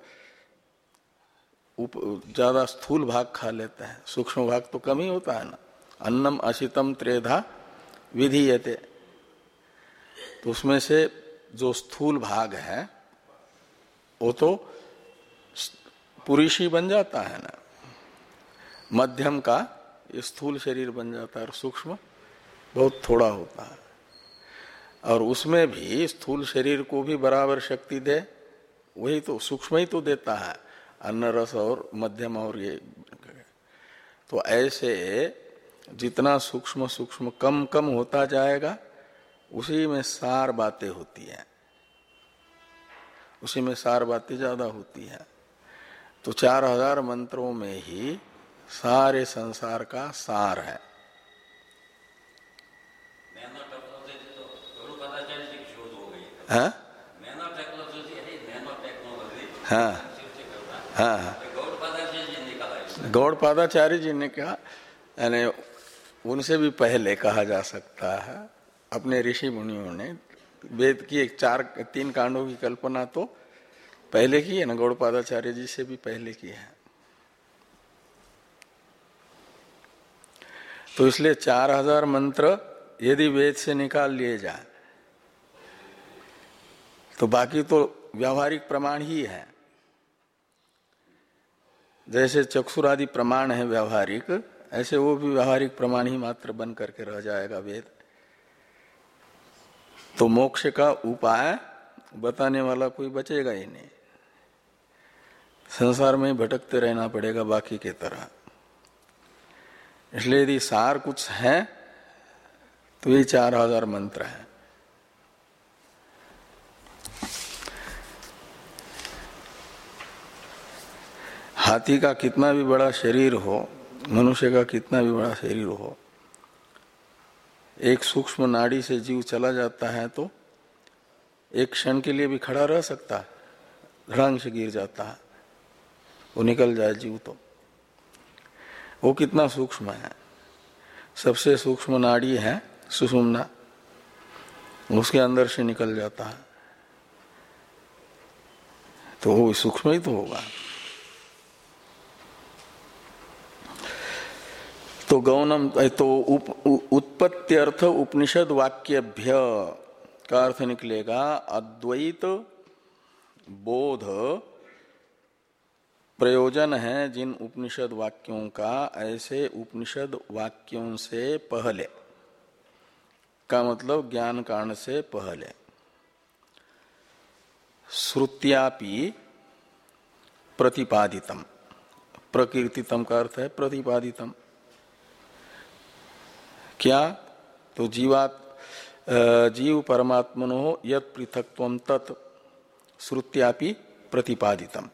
ज्यादा स्थूल भाग खा लेते हैं, सूक्ष्म भाग तो कम ही होता है ना। अन्नम अशितम त्रेधा विधीयते, तो उसमें से जो स्थूल भाग है वो तो पुरुषी बन जाता है ना, मध्यम का स्थूल शरीर बन जाता है और सूक्ष्म बहुत थोड़ा होता है। और उसमें भी स्थूल शरीर को भी बराबर शक्ति दे, वही तो सूक्ष्म ही तो देता है, अन्न रस और मध्यम और ये। तो ऐसे जितना सूक्ष्म सूक्ष्म कम कम होता जाएगा उसी में सार बातें होती हैं, उसी में सार बातें ज्यादा होती हैं। तो चार हजार मंत्रों में ही सारे संसार का सार है। हाँ हाँ हाँ, गौड़पादाचार्य जी ने कहा, यानी उनसे भी पहले कहा जा सकता है। अपने ऋषि मुनियों ने वेद की एक चार तीन कांडों की कल्पना तो पहले की है ना, गौड़पादाचार्य जी से भी पहले की है। तो इसलिए चार हजार मंत्र यदि वेद से निकाल लिए जाए तो बाकी तो व्यावहारिक प्रमाण ही है। जैसे चक्षुरादि प्रमाण है व्यावहारिक, ऐसे वो भी व्यावहारिक प्रमाण ही मात्र बन करके रह जाएगा वेद। तो मोक्ष का उपाय बताने वाला कोई बचेगा ही नहीं, संसार में भटकते रहना पड़ेगा बाकी के तरह। इसलिए यदि सार कुछ है तो ये चार हजार मंत्र है। हाथी का कितना भी बड़ा शरीर हो, मनुष्य का कितना भी बड़ा शरीर हो, एक सूक्ष्म नाड़ी से जीव चला जाता है तो एक क्षण के लिए भी खड़ा रह सकता है, धड़ांग से गिर जाता है, वो निकल जाए जीव तो। वो कितना सूक्ष्म है। सबसे सूक्ष्म नाड़ी है सुषुम्ना, उसके अंदर से निकल जाता है तो वो सूक्ष्म ही तो होगा। तो गौनम तो उप, उत्पत्त्यर्थ उपनिषद वाक्यभ्य का अर्थ निकलेगा अद्वैत बोध प्रयोजन है जिन उपनिषद वाक्यों का, ऐसे उपनिषद वाक्यों से पहले का मतलब ज्ञान कांड से पहले। श्रुत्यापि प्रतिपादितम, प्रकीर्तितम का अर्थ है प्रतिपादितम। क्या? तो जीवात जीव परमात्मनो यत् पृथक्त्वं तत् श्रुत्यापि प्रतिपादितम,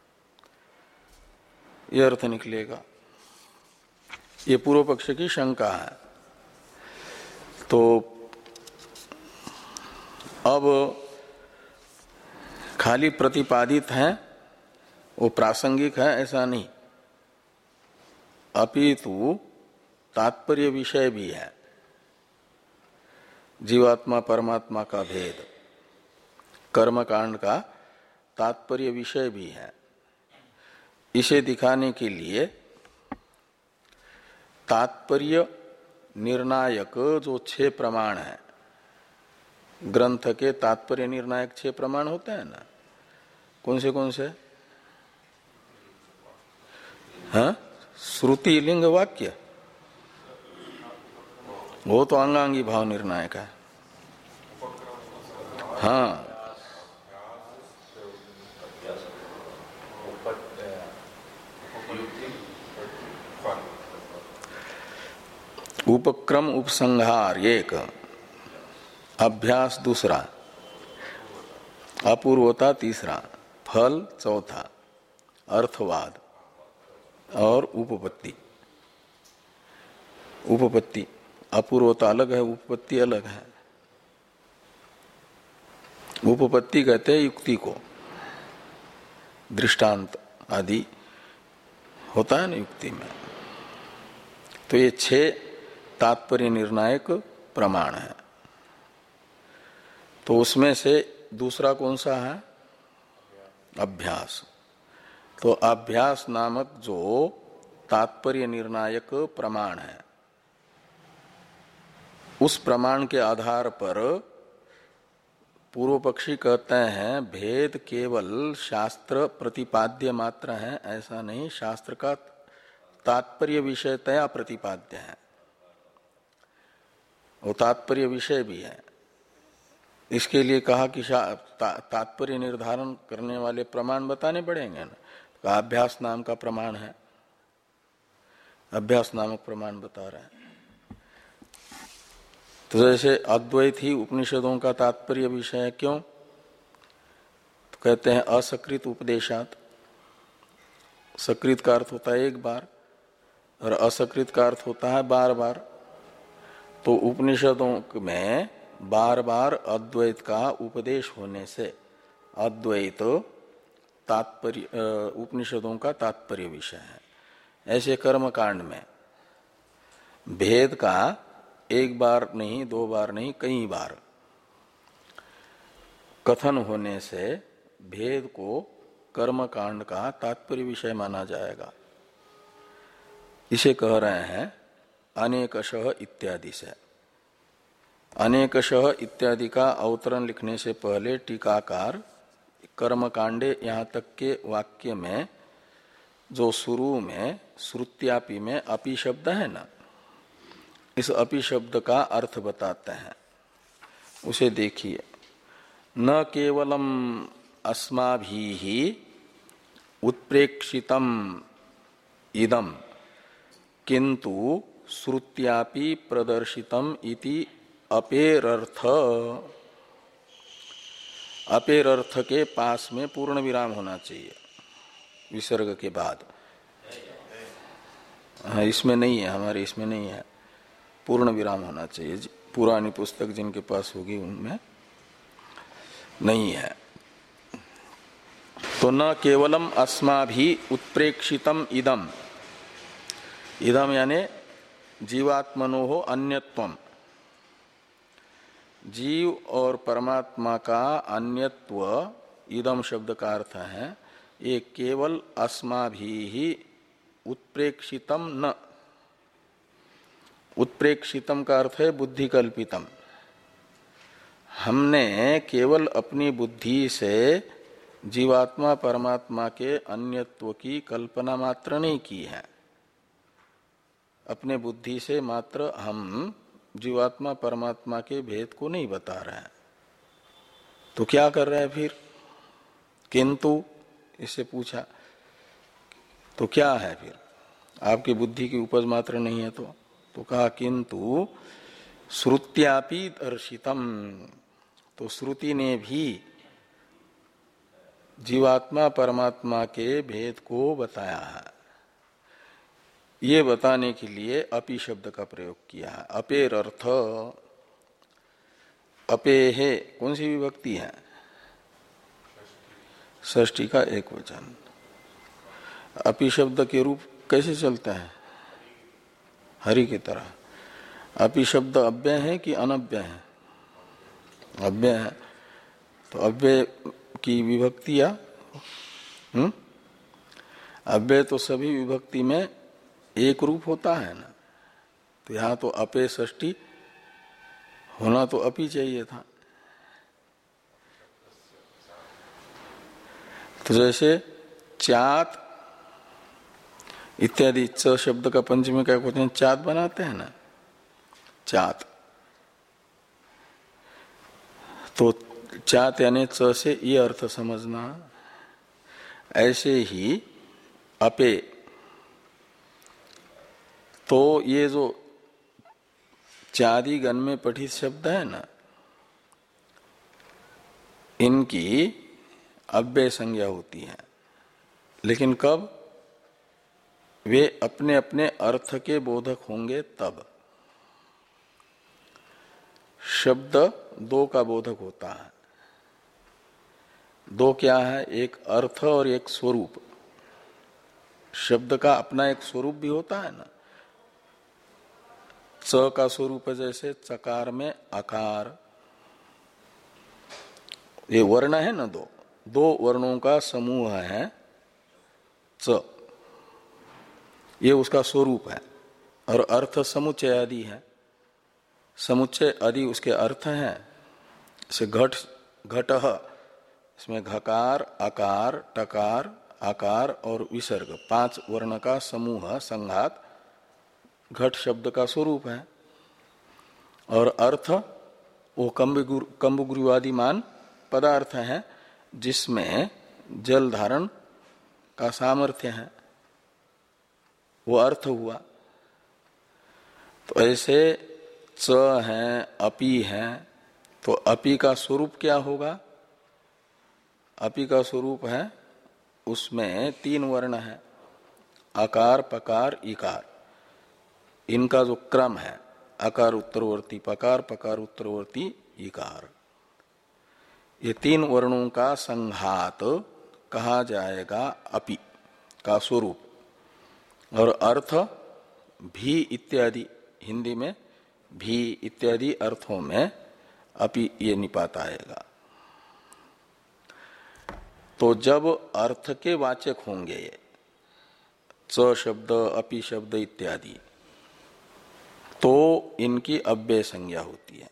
यह अर्थ निकलेगा। ये पूर्व पक्ष की शंका है। तो अब खाली प्रतिपादित है, वो प्रासंगिक है ऐसा नहीं, अपितु तात्पर्य विषय भी है। जीवात्मा परमात्मा का भेद कर्मकांड का तात्पर्य विषय भी है। इसे दिखाने के लिए तात्पर्य निर्णायक जो छह प्रमाण है ग्रंथ के तात्पर्य निर्णायक छह प्रमाण होते हैं ना, कौन से कौन से? हाँ, श्रुति लिंग वाक्य, वो तो अंगांगी भाव निर्णायक है। हाँ, उपक्रम उपसंहार एक, अभ्यास दूसरा, अपूर्वता तीसरा, फल चौथा, अर्थवाद और उपपत्ति। उपपत्ति अपूर्वता अलग है, उपपत्ति अलग है। उपपत्ति कहते हैं युक्ति को, दृष्टांत आदि होता है ना युक्ति में। तो ये छह तात्पर्य निर्णायक प्रमाण है। तो उसमें से दूसरा कौन सा है? अभ्यास। तो अभ्यास नामक जो तात्पर्य निर्णायक प्रमाण है, उस प्रमाण के आधार पर पूर्व पक्षी कहते हैं भेद केवल शास्त्र प्रतिपाद्य मात्र है, ऐसा नहीं, शास्त्र का तात्पर्य विषयतया प्रतिपाद्य है, वो तात्पर्य विषय भी है। इसके लिए कहा कि तात्पर्य निर्धारण करने वाले प्रमाण बताने पड़ेंगे ना, तो अभ्यास नाम का प्रमाण है, अभ्यास नामक प्रमाण बता रहे हैं। तो जैसे अद्वैत ही उपनिषदों का तात्पर्य विषय है, क्यों? तो कहते हैं असकृत उपदेशात। सकृत का अर्थ होता है एक बार और असकृत का अर्थ होता है बार बार। तो उपनिषदों में बार बार अद्वैत का उपदेश होने से अद्वैत तात्पर्य उपनिषदों का तात्पर्य विषय है। ऐसे कर्म कांड में भेद का एक बार नहीं, दो बार नहीं, कई बार कथन होने से भेद को कर्म कांड का तात्पर्य विषय माना जाएगा। इसे कह रहे हैं अनेकशः इत्यादि से। अनेकशः इत्यादि का अवतरण लिखने से पहले टीकाकार कर्मकांडे यहाँ तक के वाक्य में जो शुरू में श्रुत्यापि में अपि शब्द है ना, इस अपि शब्द का अर्थ बताते हैं। उसे देखिए, न केवलम अस्माभिः उत्प्रेक्षितम इदम किंतु श्रुत्यापि प्रदर्शितम इति अपेरर्थ। अपेरर्थ के पास में पूर्ण विराम होना चाहिए विसर्ग के बाद। हाँ, इसमें नहीं है, हमारे इसमें नहीं है, पूर्ण विराम होना चाहिए। पुरानी पुस्तक जिनके पास होगी उनमें नहीं है। तो न केवलम अस्माभि उत्प्रेक्षितम इदम, इदम यानी जीवात्मनोः अन्यत्वम, जीव और परमात्मा का अन्यत्व, इदम शब्द का अर्थ है ये केवल अस्माभिः उत्प्रेक्षितम न। उत्प्रेक्षितम का अर्थ है बुद्धि कल्पितम। हमने केवल अपनी बुद्धि से जीवात्मा परमात्मा के अन्यत्व की कल्पना मात्र नहीं की है। अपने बुद्धि से मात्र हम जीवात्मा परमात्मा के भेद को नहीं बता रहे हैं। तो क्या कर रहे हैं फिर? किंतु इससे पूछा तो क्या है फिर? आपकी बुद्धि की उपज मात्र नहीं है तो तो कहा किंतु श्रुत्यापि दर्शितम, तो श्रुति ने भी जीवात्मा परमात्मा के भेद को बताया है। ये बताने के लिए अपि शब्द का प्रयोग किया है। अपेर अर्थ, अपे है कौन सी विभक्ति है? षष्ठी का एक वचन। अपि शब्द के रूप कैसे चलता है? हरि की तरह। अपि शब्द अव्यय है कि अनव्यय है? अव्यय है। तो अव्यय की विभक्ति या हम्म अव्यय तो सभी विभक्ति में एक रूप होता है ना। तो यहां तो अपे षष्ठी होना तो अपि चाहिए था, तो जैसे चात इत्यादि, च शब्द का पंचमी क्या कहते हैं, चात बनाते हैं ना, चात। तो चात यानी च से ये अर्थ समझना। ऐसे ही अपे, तो ये जो चादी गण में पठित शब्द है ना, इनकी अव्यय संज्ञा होती है, लेकिन कब? वे अपने अपने अर्थ के बोधक होंगे तब। शब्द दो का बोधक होता है। दो क्या है? एक अर्थ और एक स्वरूप। शब्द का अपना एक स्वरूप भी होता है ना। च का स्वरूप है जैसे चकार में आकार, ये वर्ण है ना, दो दो वर्णों का समूह है च, ये उसका स्वरूप है। और अर्थ समुच्चय आदि है। समुच्चय आदि उसके अर्थ हैं। जैसे घट, घटः, इसमें घकार, आकार, टकार, आकार और विसर्ग, पांच वर्ण का समूह संघात घट शब्द का स्वरूप है। और अर्थ वो कंबुग्रीवादिमान पदार्थ है, जिसमें जल धारण का सामर्थ्य है, वो अर्थ हुआ। तो ऐसे च है, अपी है, तो अपी का स्वरूप क्या होगा? अपी का स्वरूप है, उसमें तीन वर्ण है, आकार, पकार, इकार। इनका जो क्रम है, आकार उत्तरवर्ती पकार, पकार उत्तरवर्ती इकार, ये तीन वर्णों का संघात कहा जाएगा अपि का स्वरूप। और अर्थ भी इत्यादि, हिंदी में भी इत्यादि अर्थों में अपि ये निपात आएगा। तो जब अर्थ के वाचक होंगे ये च शब्द, अपि शब्द इत्यादि, तो इनकी अव्यय संज्ञा होती है।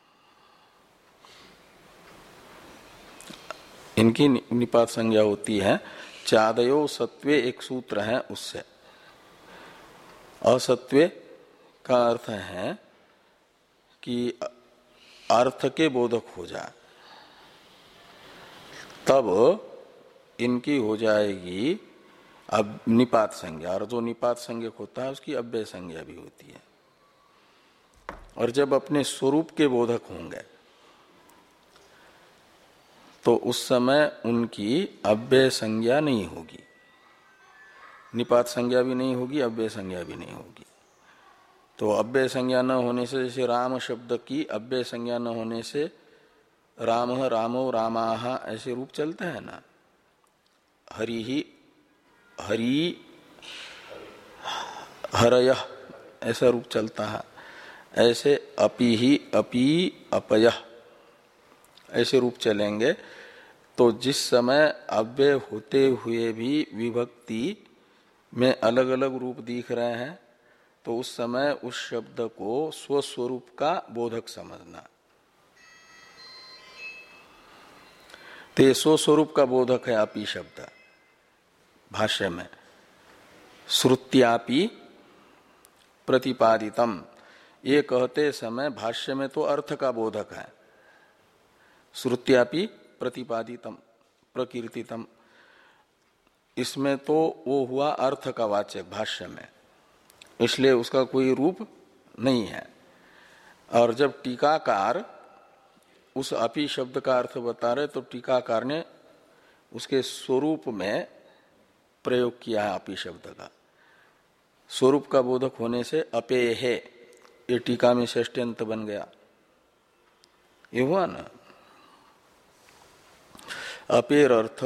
इनकी निपात संज्ञा होती है। चादयो सत्वे एक सूत्र है उससे। असत्वे का अर्थ है कि अर्थ के बोधक हो जाए, तब इनकी हो जाएगी अब निपात संज्ञा। और जो निपात संज्ञक होता है उसकी अव्यय संज्ञा भी होती है। और जब अपने स्वरूप के बोधक होंगे तो उस समय उनकी अव्यय संज्ञा नहीं होगी, निपात संज्ञा भी नहीं होगी, अव्यय संज्ञा भी नहीं होगी। तो अव्यय संज्ञा न होने से, जैसे राम शब्द की अव्यय संज्ञा न होने से राम, रामो, रामाह ऐसे रूप चलते हैं ना। हरि ही, हरि, हरयः ऐसा रूप चलता है। ऐसे अपि ही, अपि, अपयः ऐसे रूप चलेंगे। तो जिस समय अव्यय होते हुए भी विभक्ति में अलग अलग रूप दिख रहे हैं, तो उस समय उस शब्द को स्वस्वरूप का बोधक समझना। तो ये स्वस्वरूप का बोधक है अपि शब्द भाष्य में। श्रुत्यापि प्रतिपादितम, ये कहते समय भाष्य में तो अर्थ का बोधक है। श्रुत्यापि प्रतिपादितम, प्रकीर्तितम, इसमें तो वो हुआ अर्थ का वाचक भाष्य में, इसलिए उसका कोई रूप नहीं है। और जब टीकाकार उस अपि शब्द का अर्थ बता रहे, तो टीकाकार ने उसके स्वरूप में प्रयोग किया है अपि शब्द का। स्वरूप का बोधक होने से अपेय है, ये टीका में षष्ठ्यंत बन गया। ये हुआ ना। अपेर अर्थ।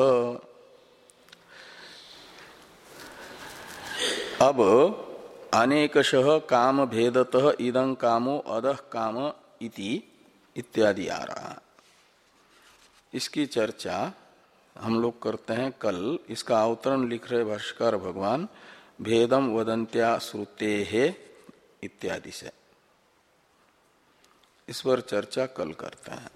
अब अनेकशः काम भेदतः इदं कामो अदः काम इति इत्यादि आ रहा है। इसकी चर्चा हम लोग करते हैं कल। इसका अवतरण लिख रहे भाष्यकार भगवान भेदम वदंत्या श्रुतेः इत्यादि से। इस पर चर्चा कल करते हैं।